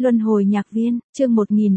Luân hồi nhạc viên, chương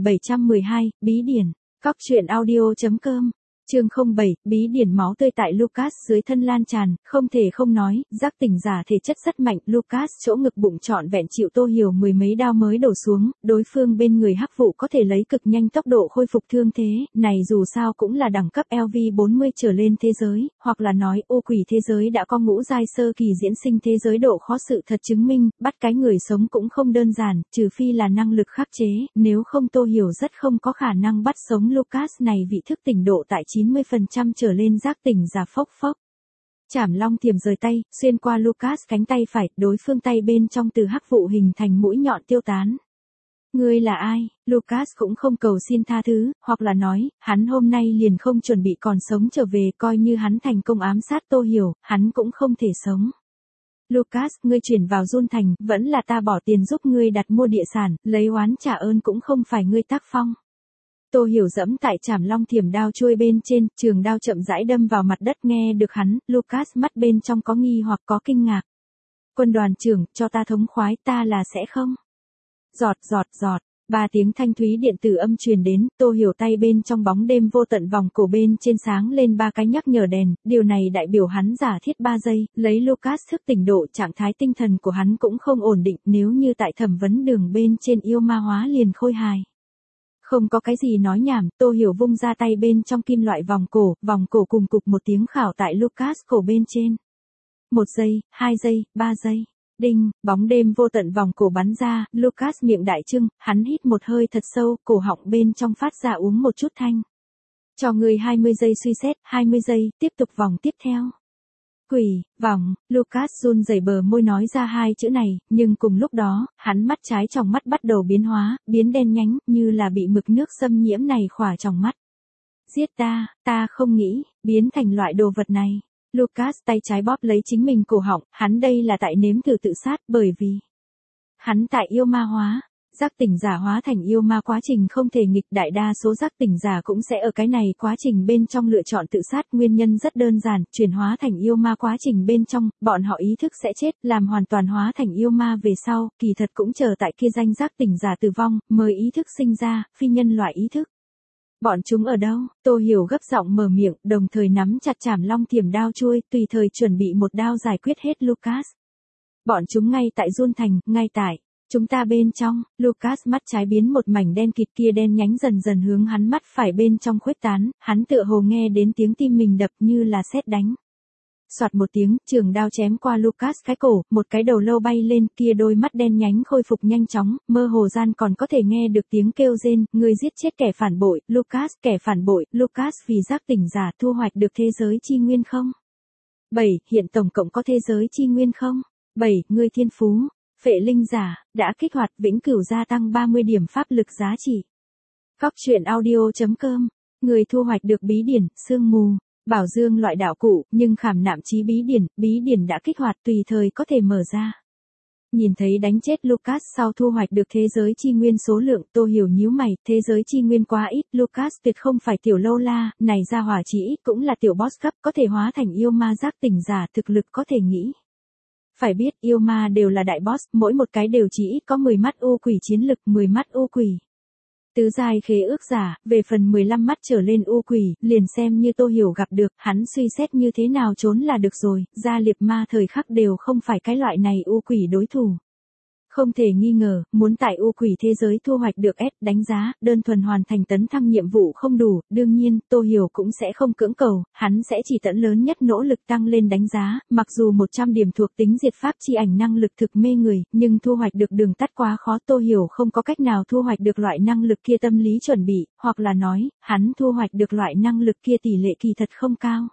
1712, bí điển. Cóc truyện audio.com. Chương 07, bí điển máu tươi tại Lucas dưới thân lan tràn, không thể không nói, giác tỉnh giả thể chất rất mạnh, Lucas chỗ ngực bụng trọn vẹn chịu Tô Hiểu mười mấy đao mới đổ xuống, đối phương bên người hắc vụ có thể lấy cực nhanh tốc độ khôi phục thương thế, này dù sao cũng là đẳng cấp LV40 trở lên thế giới, hoặc là nói ô quỷ thế giới đã có ngũ giai sơ kỳ diễn sinh thế giới độ khó sự thật chứng minh, bắt cái người sống cũng không đơn giản, trừ phi là năng lực khắc chế, nếu không Tô Hiểu rất không có khả năng bắt sống Lucas này vị thức tỉnh độ tại 90% trở lên giác tỉnh giả phốc phốc. Trảm long thiềm rời tay, xuyên qua Lucas cánh tay phải, đối phương tay bên trong từ hắc vụ hình thành mũi nhọn tiêu tán. Ngươi là ai? Lucas cũng không cầu xin tha thứ, hoặc là nói, hắn hôm nay liền không chuẩn bị còn sống trở về, coi như hắn thành công ám sát Tô Hiểu, hắn cũng không thể sống. Lucas, ngươi chuyển vào Jun Thành, vẫn là ta bỏ tiền giúp ngươi đặt mua địa sản, lấy oán trả ơn cũng không phải ngươi tác phong. Tô Hiểu dẫm tại trảm long thiểm đao chuôi bên trên, trường đao chậm rãi đâm vào mặt đất nghe được hắn, Lucas mắt bên trong có nghi hoặc có kinh ngạc. Quân đoàn trưởng, cho ta thống khoái, ta là sẽ không. Giọt giọt giọt, ba tiếng thanh thúy điện tử âm truyền đến, Tô Hiểu tay bên trong bóng đêm vô tận vòng cổ bên trên sáng lên ba cái nhắc nhở đèn, điều này đại biểu hắn giả thiết 3 giây, lấy Lucas thức tỉnh độ trạng thái tinh thần của hắn cũng không ổn định, nếu như tại thẩm vấn đường bên trên yêu ma hóa liền khôi hài. Không có cái gì nói nhảm, Tô Hiểu vung ra tay bên trong kim loại vòng cổ cùng cục một tiếng khảo tại Lucas cổ bên trên. 1 giây, 2 giây, 3 giây. Đinh, bóng đêm vô tận vòng cổ bắn ra, Lucas miệng đại trưng, hắn hít một hơi thật sâu, cổ họng bên trong phát ra uống một chút thanh. Cho người 20 giây suy xét, 20 giây, tiếp tục vòng tiếp theo. Quỷ, vòng, Lucas run rẩy bờ môi nói ra hai chữ này, nhưng cùng lúc đó, hắn mắt trái trong mắt bắt đầu biến hóa, biến đen nhánh, như là bị mực nước xâm nhiễm này khỏa trong mắt. Giết ta, ta không nghĩ, biến thành loại đồ vật này. Lucas tay trái bóp lấy chính mình cổ họng, hắn đây là tại nếm thử tự sát bởi vì hắn tại yêu ma hóa. Giác tỉnh giả hóa thành yêu ma quá trình không thể nghịch, đại đa số giác tỉnh giả cũng sẽ ở cái này quá trình bên trong lựa chọn tự sát, nguyên nhân rất đơn giản, chuyển hóa thành yêu ma quá trình bên trong, bọn họ ý thức sẽ chết, làm hoàn toàn hóa thành yêu ma về sau, kỳ thật cũng chờ tại kia danh giác tỉnh giả tử vong, mới ý thức sinh ra, phi nhân loại ý thức. Bọn chúng ở đâu? Tô Hiểu gấp giọng mở miệng, đồng thời nắm chặt trảm long thiểm đao chuôi, tùy thời chuẩn bị một đao giải quyết hết Lucas. Bọn chúng ngay tại Jun Thành, ngay tại chúng ta bên trong. Lucas mắt trái biến một mảnh đen kịt, kia đen nhánh dần dần hướng hắn mắt phải bên trong khuếch tán, hắn tựa hồ nghe đến tiếng tim mình đập như là sét đánh. Soạt một tiếng, trường đao chém qua Lucas cái cổ, một cái đầu lâu bay lên, kia đôi mắt đen nhánh khôi phục nhanh chóng, mơ hồ gian còn có thể nghe được tiếng kêu rên, người giết chết kẻ phản bội, Lucas, kẻ phản bội, Lucas vì giác tỉnh giả thu hoạch được thế giới chi nguyên không? 7, hiện tổng cộng có thế giới chi nguyên không? 7, người thiên phú. Phệ linh giả, đã kích hoạt vĩnh cửu gia tăng 30 điểm pháp lực giá trị. Cóc truyện audio.com, người thu hoạch được bí điển, sương mù, bảo dương loại đạo cụ, nhưng khảm nạm chí bí điển đã kích hoạt tùy thời có thể mở ra. Nhìn thấy đánh chết Lucas sau thu hoạch được thế giới chi nguyên số lượng, Tô Hiểu nhíu mày, thế giới chi nguyên quá ít, Lucas tuyệt không phải tiểu lâu la, này ra hỏa chỉ ít cũng là tiểu boss cấp, có thể hóa thành yêu ma giác tỉnh giả, thực lực có thể nghĩ. Phải biết, yêu ma đều là đại boss, mỗi một cái đều chỉ ít có 10 mắt u quỷ chiến lực, 10 mắt u quỷ. Tứ giai khế ước giả, về phần 15 mắt trở lên u quỷ, liền xem như Tô Hiểu gặp được, hắn suy xét như thế nào trốn là được rồi, gia liệt ma thời khắc đều không phải cái loại này u quỷ đối thủ. Không thể nghi ngờ, muốn tại u quỷ thế giới thu hoạch được S đánh giá, đơn thuần hoàn thành tấn thăng nhiệm vụ không đủ, đương nhiên, Tô Hiểu cũng sẽ không cưỡng cầu, hắn sẽ chỉ tận lớn nhất nỗ lực tăng lên đánh giá, mặc dù 100 điểm thuộc tính diệt pháp chi ảnh năng lực thực mê người, nhưng thu hoạch được đường tắt quá khó, Tô Hiểu không có cách nào thu hoạch được loại năng lực kia tâm lý chuẩn bị, hoặc là nói, hắn thu hoạch được loại năng lực kia tỷ lệ kỳ thật không cao.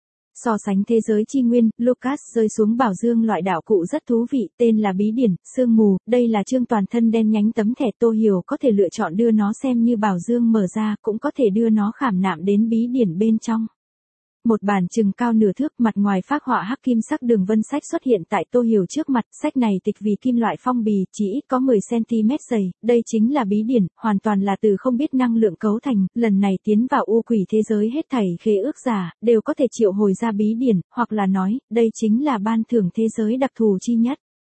So sánh thế giới chi nguyên, Lucas rơi xuống bảo dương loại đạo cụ rất thú vị, tên là bí điển, sương mù, đây là chương toàn thân đen nhánh tấm thẻ, Tô Hiểu có thể lựa chọn đưa nó xem như bảo dương mở ra, cũng có thể đưa nó khảm nạm đến bí điển bên trong. Một bản chừng cao nửa thước, mặt ngoài phác họa hắc kim sắc đường vân sách xuất hiện tại Tô Hiểu trước mặt, sách này tịch vì kim loại phong bì, chỉ ít có 10 cm dày, đây chính là bí điển, hoàn toàn là từ không biết năng lượng cấu thành, lần này tiến vào u quỷ thế giới hết thảy khế ước giả, đều có thể triệu hồi ra bí điển, hoặc là nói, đây chính là ban thưởng thế giới đặc thù chi nhất.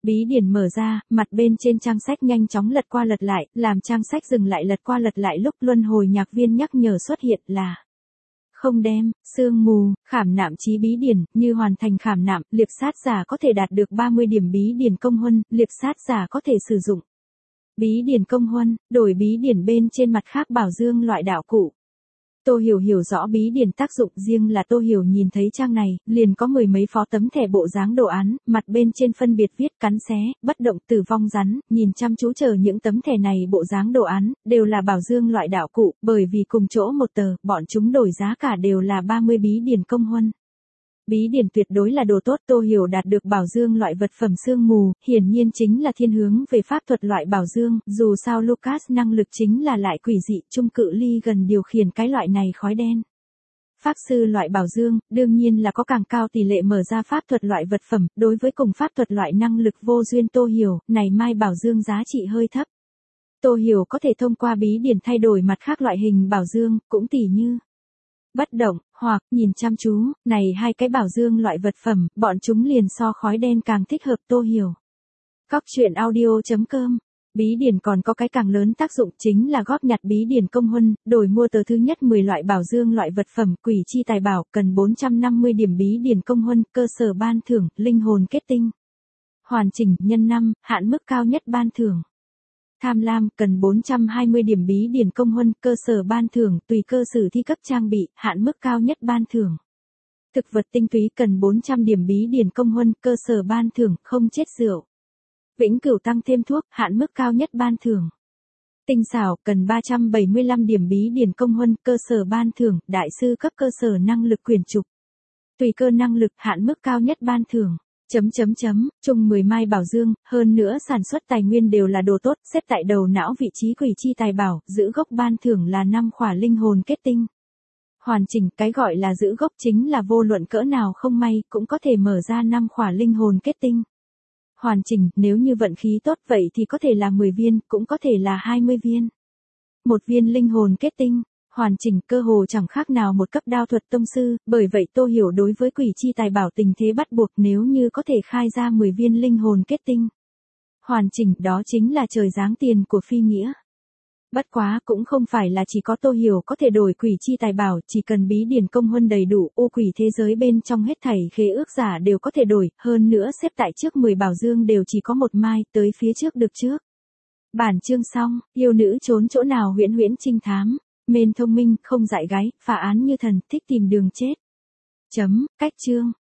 Bí điển mở ra, mặt bên trên trang sách nhanh chóng lật qua lật lại, làm trang sách dừng lại lật qua lật lại lúc luân hồi nhạc viên nhắc nhở xuất hiện là không đem, sương mù, khảm nạm chí bí điển, như hoàn thành khảm nạm, liệp sát giả có thể đạt được 30 điểm bí điển công huân, liệp sát giả có thể sử dụng bí điển công huân, đổi bí điển bên trên mặt khác bảo dương loại đạo cụ. Tô Hiểu hiểu rõ bí điển tác dụng, riêng là Tô Hiểu nhìn thấy trang này, liền có mười mấy phó tấm thẻ bộ dáng đồ án, mặt bên trên phân biệt viết cắn xé, bất động, tử vong rắn, nhìn chăm chú chờ những tấm thẻ này bộ dáng đồ án, đều là bảo dương loại đạo cụ, bởi vì cùng chỗ một tờ, bọn chúng đổi giá cả đều là 30 bí điển công huân. Bí điển tuyệt đối là đồ tốt, Tô Hiểu đạt được bảo dương loại vật phẩm sương mù, hiển nhiên chính là thiên hướng về pháp thuật loại bảo dương, dù sao Lucas năng lực chính là lại quỷ dị, trung cự ly gần điều khiển cái loại này khói đen. Pháp sư loại bảo dương, đương nhiên là có càng cao tỷ lệ mở ra pháp thuật loại vật phẩm, đối với cùng pháp thuật loại năng lực vô duyên Tô Hiểu, này mai bảo dương giá trị hơi thấp. Tô Hiểu có thể thông qua bí điển thay đổi mặt khác loại hình bảo dương, cũng tỉ như bất động, hoặc, nhìn chăm chú, này hai cái bảo dương loại vật phẩm, bọn chúng liền so khói đen càng thích hợp Tô Hiểu. Cóc truyện audio.com. Bí điển còn có cái càng lớn tác dụng chính là góp nhặt bí điển công huân, đổi mua tờ thứ nhất 10 loại bảo dương loại vật phẩm, quỷ chi tài bảo, cần 450 điểm bí điển công huân, cơ sở ban thưởng, linh hồn kết tinh. Hoàn chỉnh, nhân 5, hạn mức cao nhất ban thưởng. Tham lam, cần 420 điểm bí điển công huân, cơ sở ban thưởng, tùy cơ sử thi cấp trang bị, hạn mức cao nhất ban thưởng. Thực vật tinh túy cần 400 điểm bí điển công huân, cơ sở ban thưởng, không chết rượu. Vĩnh cửu tăng thêm thuốc, hạn mức cao nhất ban thưởng. Tinh xảo, cần 375 điểm bí điển công huân, cơ sở ban thưởng, đại sư cấp cơ sở năng lực quyển trục. Tùy cơ năng lực, hạn mức cao nhất ban thưởng. Chung 10 mai bảo dương, hơn nữa sản xuất tài nguyên đều là đồ tốt, xếp tại đầu não vị trí quỷ chi tài bảo, giữ gốc ban thưởng là 5 khỏa linh hồn kết tinh. Hoàn chỉnh, cái gọi là giữ gốc chính là vô luận cỡ nào không may, cũng có thể mở ra 5 khỏa linh hồn kết tinh. Hoàn chỉnh, nếu như vận khí tốt vậy thì có thể là 10 viên, cũng có thể là 20 viên. Một viên linh hồn kết tinh. Hoàn chỉnh, cơ hồ chẳng khác nào một cấp đao thuật tông sư, bởi vậy Tô Hiểu đối với quỷ chi tài bảo tình thế bắt buộc nếu như có thể khai ra 10 viên linh hồn kết tinh. Hoàn chỉnh, đó chính là trời giáng tiền của phi nghĩa. Bất quá, cũng không phải là chỉ có Tô Hiểu có thể đổi quỷ chi tài bảo, chỉ cần bí điển công huân đầy đủ, ô quỷ thế giới bên trong hết thảy khế ước giả đều có thể đổi, hơn nữa xếp tại trước 10 bảo dương đều chỉ có một mai, tới phía trước được trước. Bản chương xong, yêu nữ trốn chỗ nào huyễn huyễn trinh thám. Mên thông minh, không dại gái, phá án như thần, thích tìm đường chết. Cách chương.